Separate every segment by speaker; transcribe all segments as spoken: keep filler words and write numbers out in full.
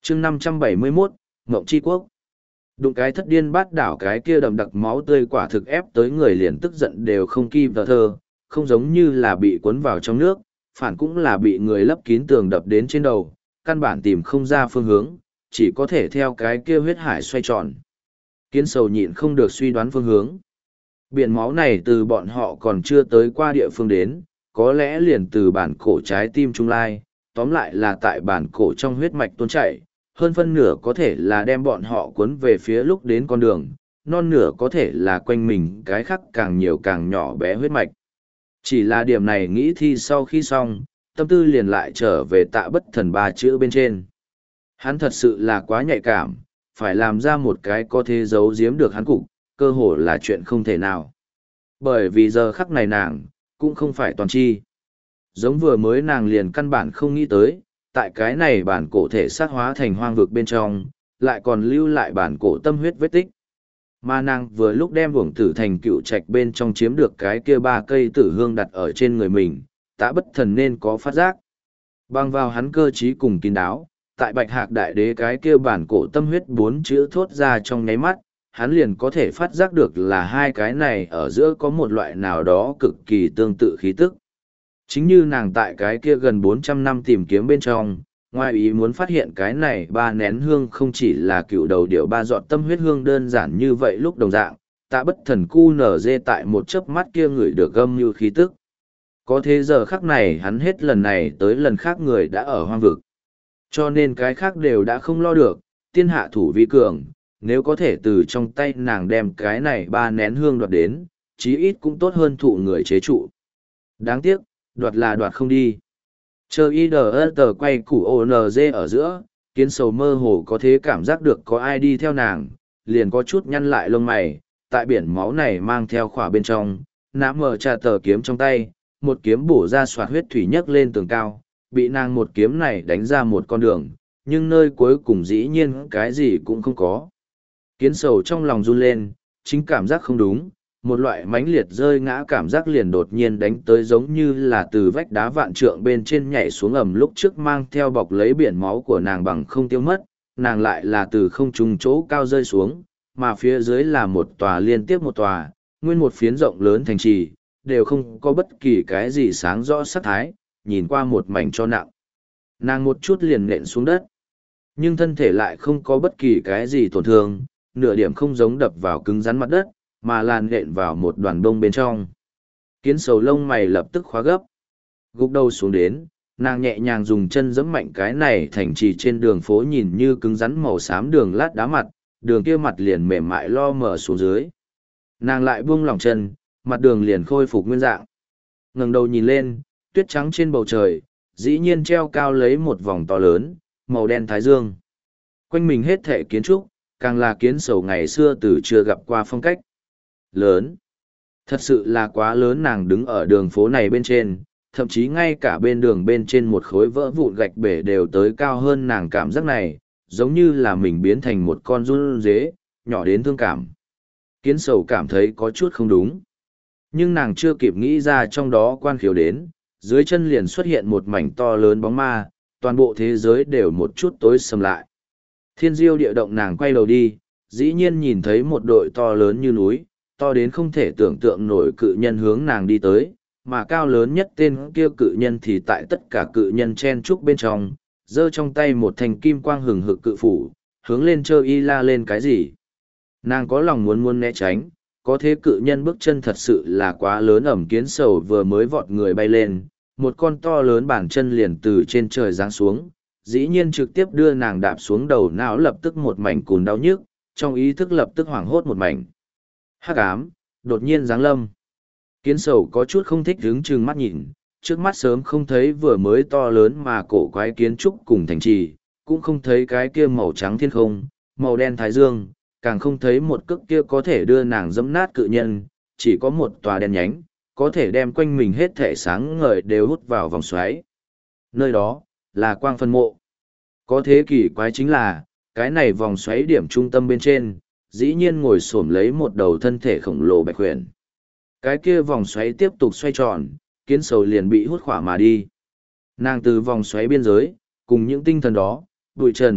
Speaker 1: chương năm trăm bảy mươi mốt, Ngộng Chi Quốc. Đụng cái thất điên bát đảo cái kia đậm đặc máu tươi quả thực ép tới người liền tức giận đều không kịp tờ thơ, không giống như là bị cuốn vào trong nước, phản cũng là bị người lấp kín tường đập đến trên đầu, căn bản tìm không ra phương hướng, chỉ có thể theo cái kia huyết hải xoay tròn. Kiến sầu nhịn không được suy đoán phương hướng. Biển máu này từ bọn họ còn chưa tới qua địa phương đến, có lẽ liền từ bản cổ trái tim trung lai, tóm lại là tại bản cổ trong huyết mạch tuôn chảy, hơn phân nửa có thể là đem bọn họ cuốn về phía lúc đến con đường, non nửa có thể là quanh mình cái khắc càng nhiều càng nhỏ bé huyết mạch. Chỉ là điểm này nghĩ thi sau khi xong, tâm tư liền lại trở về tạ bất thần ba chữ bên trên. Hắn thật sự là quá nhạy cảm, phải làm ra một cái có thể giấu giếm được hắn cục, cơ hồ là chuyện không thể nào. Bởi vì giờ khắc này nàng, cũng không phải toàn chi. Giống vừa mới nàng liền căn bản không nghĩ tới, tại cái này bản cổ thể sát hóa thành hoang vực bên trong, lại còn lưu lại bản cổ tâm huyết vết tích. Mà nàng vừa lúc đem vuổng tử thành cựu trạch bên trong chiếm được cái kia ba cây tử hương đặt ở trên người mình, tạ bất thần nên có phát giác. Băng vào hắn cơ trí cùng kín đáo, tại bạch hạc đại đế cái kia bản cổ tâm huyết bốn chữ thốt ra trong nháy mắt, hắn liền có thể phát giác được là hai cái này ở giữa có một loại nào đó cực kỳ tương tự khí tức. Chính như nàng tại cái kia gần bốn trăm năm tìm kiếm bên trong, ngoài ý muốn phát hiện cái này ba nén hương không chỉ là cựu đầu điệu ba giọt tâm huyết hương đơn giản như vậy lúc đồng dạng, tạ bất thần cu nở dê tại một chớp mắt kia người được gâm như khí tức. Có thế giờ khắc này hắn hết lần này tới lần khác người đã ở hoang vực. Cho nên cái khác đều đã không lo được, tiên hạ thủ vi cường, nếu có thể từ trong tay nàng đem cái này ba nén hương đoạt đến, chí ít cũng tốt hơn thụ người chế trụ. Đáng tiếc, đoạt là đoạt không đi. Chờ y đờ tờ quay củ ô nờ dê ở giữa, kiến sầu mơ hồ có thế cảm giác được có ai đi theo nàng, liền có chút nhăn lại lông mày, tại biển máu này mang theo khỏa bên trong, nã mở trà tờ kiếm trong tay, một kiếm bổ ra soạt huyết thủy nhấc lên tường cao, bị nàng một kiếm này đánh ra một con đường, nhưng nơi cuối cùng dĩ nhiên cái gì cũng không có. Kiến sầu trong lòng run lên, chính cảm giác không đúng, một loại mãnh liệt rơi ngã cảm giác liền đột nhiên đánh tới giống như là từ vách đá vạn trượng bên trên nhảy xuống ầm lúc trước mang theo bọc lấy biển máu của nàng bằng không tiêu mất, nàng lại là từ không trung chỗ cao rơi xuống, mà phía dưới là một tòa liên tiếp một tòa, nguyên một phiến rộng lớn thành trì, đều không có bất kỳ cái gì sáng rõ sắc thái, nhìn qua một mảnh cho nặng. Nàng một chút liền nện xuống đất, nhưng thân thể lại không có bất kỳ cái gì tổn thương, nửa điểm không giống đập vào cứng rắn mặt đất, mà làn nện vào một đoàn bông bên trong. Kiến sầu lông mày lập tức khóa gấp. Gục đầu xuống đến, nàng nhẹ nhàng dùng chân giẫm mạnh cái này thành trì trên đường phố nhìn như cứng rắn màu xám đường lát đá mặt, đường kia mặt liền mềm mại lo mở xuống dưới. Nàng lại buông lỏng chân, mặt đường liền khôi phục nguyên dạng. Ngẩng đầu nhìn lên, tuyết trắng trên bầu trời, dĩ nhiên treo cao lấy một vòng to lớn, màu đen thái dương. Quanh mình hết thể kiến trúc, càng là kiến sầu ngày xưa từ chưa gặp qua phong cách. Lớn. Thật sự là quá lớn, nàng đứng ở đường phố này bên trên, thậm chí ngay cả bên đường bên trên một khối vỡ vụn gạch bể đều tới cao hơn nàng cảm giác này, giống như là mình biến thành một con run dế, nhỏ đến thương cảm. Kiến sầu cảm thấy có chút không đúng. Nhưng nàng chưa kịp nghĩ ra trong đó quan khiếu đến, dưới chân liền xuất hiện một mảnh to lớn bóng ma, toàn bộ thế giới đều một chút tối sầm lại. Thiên diêu địa động, nàng quay đầu đi, dĩ nhiên nhìn thấy một đội to lớn như núi, to đến không thể tưởng tượng nổi cự nhân hướng nàng đi tới, mà cao lớn nhất tên kia cự nhân thì tại tất cả cự nhân chen trúc bên trong, giơ trong tay một thanh kim quang hừng hực cự phủ, hướng lên chơi y la lên cái gì. Nàng có lòng muốn muốn né tránh, có thế cự nhân bước chân thật sự là quá lớn, ẩm kiến sầu vừa mới vọt người bay lên, một con to lớn bản chân liền từ trên trời giáng xuống, dĩ nhiên trực tiếp đưa nàng đạp xuống đầu não, lập tức một mảnh cùn đau nhức, trong ý thức lập tức hoảng hốt một mảnh. Hắc ám, đột nhiên giáng lâm. Kiến sầu có chút không thích đứng trừng mắt nhìn, trước mắt sớm không thấy vừa mới to lớn mà cổ quái kiến trúc cùng thành trì, cũng không thấy cái kia màu trắng thiên không, màu đen thái dương, càng không thấy một cước kia có thể đưa nàng dẫm nát cự nhân, chỉ có một tòa đen nhánh, có thể đem quanh mình hết thể sáng ngời đều hút vào vòng xoáy. Nơi đó, là quang phân mộ. Có thế kỷ quái chính là, cái này vòng xoáy điểm trung tâm bên trên, dĩ nhiên ngồi xổm lấy một đầu thân thể khổng lồ bạch huyền. Cái kia vòng xoáy tiếp tục xoay tròn, kiến sầu liền bị hút khỏa mà đi. Nàng từ vòng xoáy biên giới, cùng những tinh thần đó, bụi trần,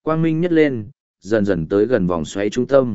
Speaker 1: quang minh nhất lên, dần dần tới gần vòng xoáy trung tâm.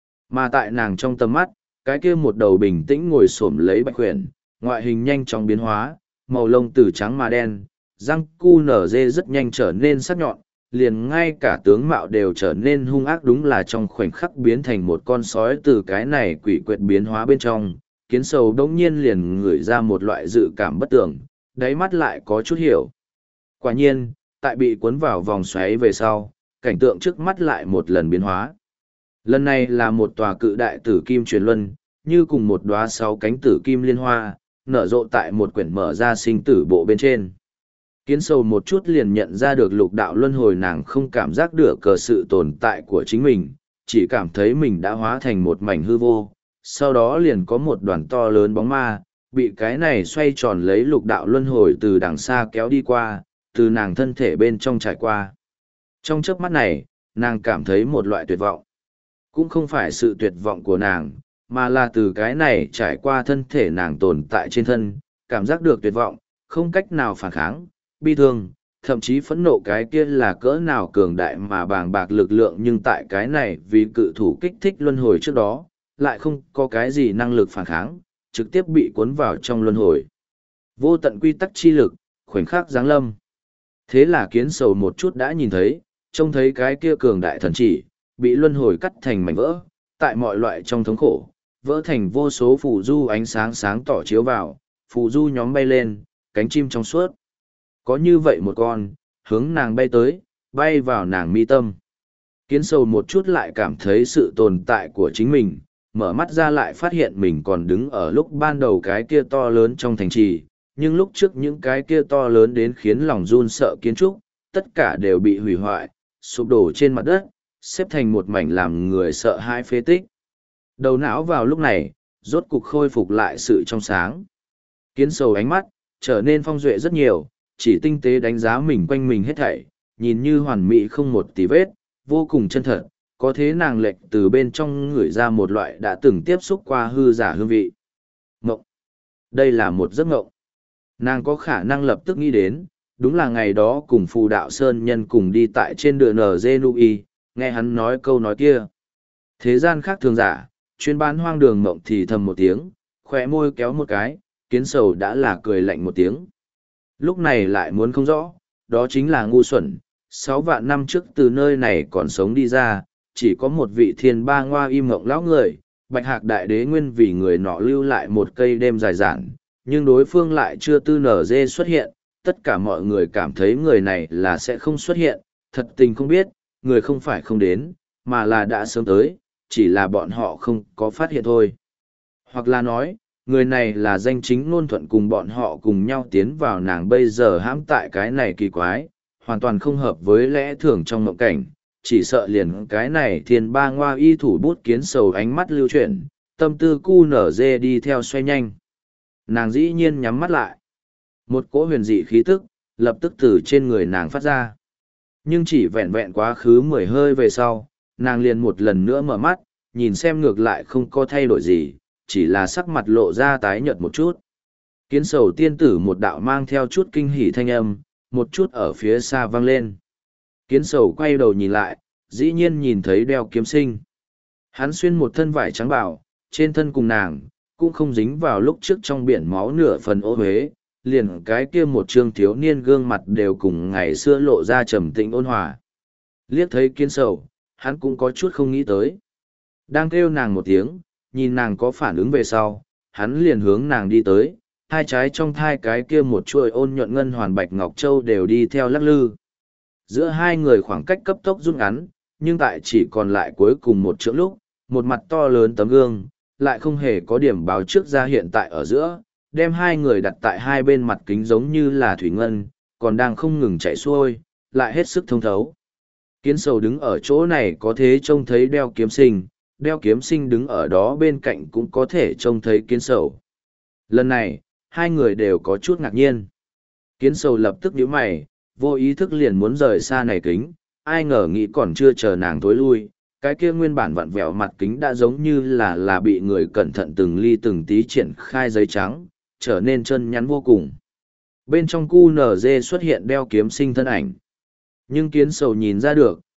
Speaker 1: Mà tại nàng trong tầm mắt, cái kia một đầu bình tĩnh ngồi xổm lấy bạch huyền, ngoại hình nhanh chóng biến hóa, màu lông từ trắng mà đen, răng cu nở dê rất nhanh trở nên sắc nhọn, liền ngay cả tướng mạo đều trở nên hung ác, đúng là trong khoảnh khắc biến thành một con sói. Từ cái này quỷ quyệt biến hóa bên trong, Kiến Sầu đống nhiên liền ngửi ra một loại dự cảm bất tưởng, đáy mắt lại có chút hiểu. Quả nhiên, tại bị cuốn vào vòng xoáy về sau, cảnh tượng trước mắt lại một lần biến hóa. Lần này là một tòa cự đại tử kim truyền luân, như cùng một đóa sáu cánh tử kim liên hoa, nở rộ tại một quyển mở ra sinh tử bộ bên trên. Kiến Sầu một chút liền nhận ra được lục đạo luân hồi, nàng không cảm giác được cờ sự tồn tại của chính mình, chỉ cảm thấy mình đã hóa thành một mảnh hư vô. Sau đó liền có một đoàn to lớn bóng ma, bị cái này xoay tròn lấy lục đạo luân hồi từ đằng xa kéo đi qua, từ nàng thân thể bên trong trải qua. Trong chớp mắt này, nàng cảm thấy một loại tuyệt vọng. Cũng không phải sự tuyệt vọng của nàng, mà là từ cái này trải qua thân thể nàng tồn tại trên thân, cảm giác được tuyệt vọng, không cách nào phản kháng, bi thương, thậm chí phẫn nộ. Cái kia là cỡ nào cường đại mà bàng bạc lực lượng, nhưng tại cái này vì cự thủ kích thích luân hồi trước đó, lại không có cái gì năng lực phản kháng, trực tiếp bị cuốn vào trong luân hồi. Vô tận quy tắc chi lực, khoảnh khắc giáng lâm. Thế là Kiến Sầu một chút đã nhìn thấy, trông thấy cái kia cường đại thần chỉ, bị luân hồi cắt thành mảnh vỡ, tại mọi loại trong thống khổ, vỡ thành vô số phù du, ánh sáng sáng tỏ chiếu vào, phù du nhóm bay lên, cánh chim trong suốt. Có như vậy một con, hướng nàng bay tới, bay vào nàng mi tâm. Kiến Sầu một chút lại cảm thấy sự tồn tại của chính mình, mở mắt ra lại phát hiện mình còn đứng ở lúc ban đầu cái kia to lớn trong thành trì, nhưng lúc trước những cái kia to lớn đến khiến lòng run sợ kiến trúc, tất cả đều bị hủy hoại, sụp đổ trên mặt đất, xếp thành một mảnh làm người sợ hãi phế tích. Đầu não vào lúc này, rốt cục khôi phục lại sự trong sáng. Kiến Sầu ánh mắt, trở nên phong duệ rất nhiều, chỉ tinh tế đánh giá mình quanh mình hết thảy, nhìn như hoàn mỹ không một tì vết, vô cùng chân thật, có thế nàng lệch từ bên trong ngửi ra một loại đã từng tiếp xúc qua hư giả hương vị. Ngộng. Đây là một giấc ngộng. Nàng có khả năng lập tức nghĩ đến, đúng là ngày đó cùng Phù Đạo Sơn Nhân cùng đi tại trên đường en giê Nui, nghe hắn nói câu nói kia. Thế gian khác thường giả, chuyên bán hoang đường mộng thì thầm một tiếng, khỏe môi kéo một cái, Kiến Sầu đã là cười lạnh một tiếng. Lúc này lại muốn không rõ, đó chính là ngu xuẩn, sáu vạn năm trước từ nơi này còn sống đi ra, chỉ có một vị thiên ba ngoa im mộng lão người, Bạch Hạc Đại Đế nguyên vì người nọ lưu lại một cây đêm dài dản, nhưng đối phương lại chưa tư nở dê xuất hiện, tất cả mọi người cảm thấy người này là sẽ không xuất hiện, thật tình không biết, người không phải không đến, mà là đã sớm tới, chỉ là bọn họ không có phát hiện thôi. Hoặc là nói, người này là danh chính ngôn thuận cùng bọn họ cùng nhau tiến vào nàng bây giờ hãm tại cái này kỳ quái, hoàn toàn không hợp với lẽ thường trong mộng cảnh, chỉ sợ liền cái này thiên ba ngoa y thủ bút Kiến Sầu ánh mắt lưu chuyển, tâm tư cu nở dê đi theo xoay nhanh. Nàng dĩ nhiên nhắm mắt lại. Một cỗ huyền dị khí tức, lập tức từ trên người nàng phát ra. Nhưng chỉ vẹn vẹn quá khứ mười hơi về sau, nàng liền một lần nữa mở mắt, nhìn xem ngược lại không có thay đổi gì, chỉ là sắc mặt lộ ra tái nhợt một chút. Kiến Sầu tiên tử một đạo mang theo chút kinh hỉ thanh âm, một chút ở phía xa vang lên. Kiến Sầu quay đầu nhìn lại, dĩ nhiên nhìn thấy Đeo Kiếm Sinh. Hắn xuyên một thân vải trắng bảo, trên thân cùng nàng, cũng không dính vào lúc trước trong biển máu nửa phần ô huế, liền cái kia một trương thiếu niên gương mặt đều cùng ngày xưa lộ ra trầm tĩnh ôn hòa. Liếc thấy Kiến Sầu, hắn cũng có chút không nghĩ tới. Đang kêu nàng một tiếng, nhìn nàng có phản ứng về sau, hắn liền hướng nàng đi tới, hai trái trong thai cái kia một chuỗi ôn nhuận ngân hoàn bạch ngọc châu đều đi theo lắc lư. Giữa hai người khoảng cách cấp tốc rút ngắn, nhưng tại chỉ còn lại cuối cùng một chữ lúc, một mặt to lớn tấm gương, lại không hề có điểm báo trước ra hiện tại ở giữa, đem hai người đặt tại hai bên mặt kính giống như là thủy ngân, còn đang không ngừng chạy xuôi, lại hết sức thông thấu. Kiến Sầu đứng ở chỗ này có thể trông thấy Đeo Kiếm Sinh, Đeo Kiếm Sinh đứng ở đó bên cạnh cũng có thể trông thấy Kiến Sầu. Lần này, hai người đều có chút ngạc nhiên. Kiến Sầu lập tức nhíu mày, vô ý thức liền muốn rời xa này kính, ai ngờ nghĩ còn chưa chờ nàng tối lui, cái kia nguyên bản vặn vẹo mặt kính đã giống như là là bị người cẩn thận từng ly từng tí triển khai giấy trắng, trở nên chân nhắn vô cùng. Bên trong cu nở dê xuất hiện Đeo Kiếm Sinh thân ảnh. Nhưng Kiến Sầu nhìn ra được,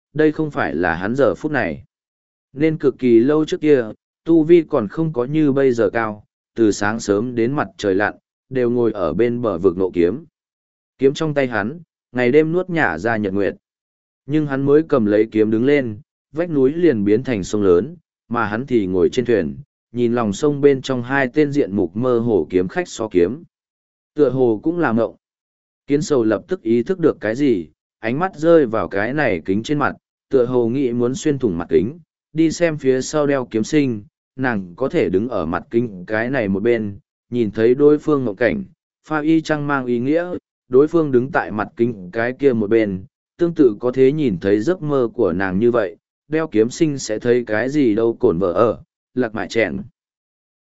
Speaker 1: đây không phải là hắn giờ phút này. Nên cực kỳ lâu trước kia, tu vi còn không có như bây giờ cao, từ sáng sớm đến mặt trời lặn, đều ngồi ở bên bờ vực nộ kiếm. Kiếm trong tay hắn, ngày đêm nuốt nhả ra nhật nguyệt. Nhưng hắn mới cầm lấy kiếm đứng lên, vách núi liền biến thành sông lớn, mà hắn thì ngồi trên thuyền, nhìn lòng sông bên trong hai tên diện mục mơ hồ kiếm khách so kiếm. Tựa hồ cũng làm ngộng. Kiến sầu lập tức ý thức được cái gì, ánh mắt rơi vào cái này kính trên mặt, tựa hồ nghĩ muốn xuyên thủng mặt kính, đi xem phía sau đeo kiếm sinh, nàng có thể đứng ở mặt kính cái này một bên, nhìn thấy đối phương ngộng cảnh, pha y chăng mang ý nghĩa, đối phương đứng tại mặt kính cái kia một bên, tương tự có thể nhìn thấy giấc mơ của nàng như vậy, đeo kiếm sinh sẽ thấy cái gì đâu cổn vợ ở, lạc mại chèn.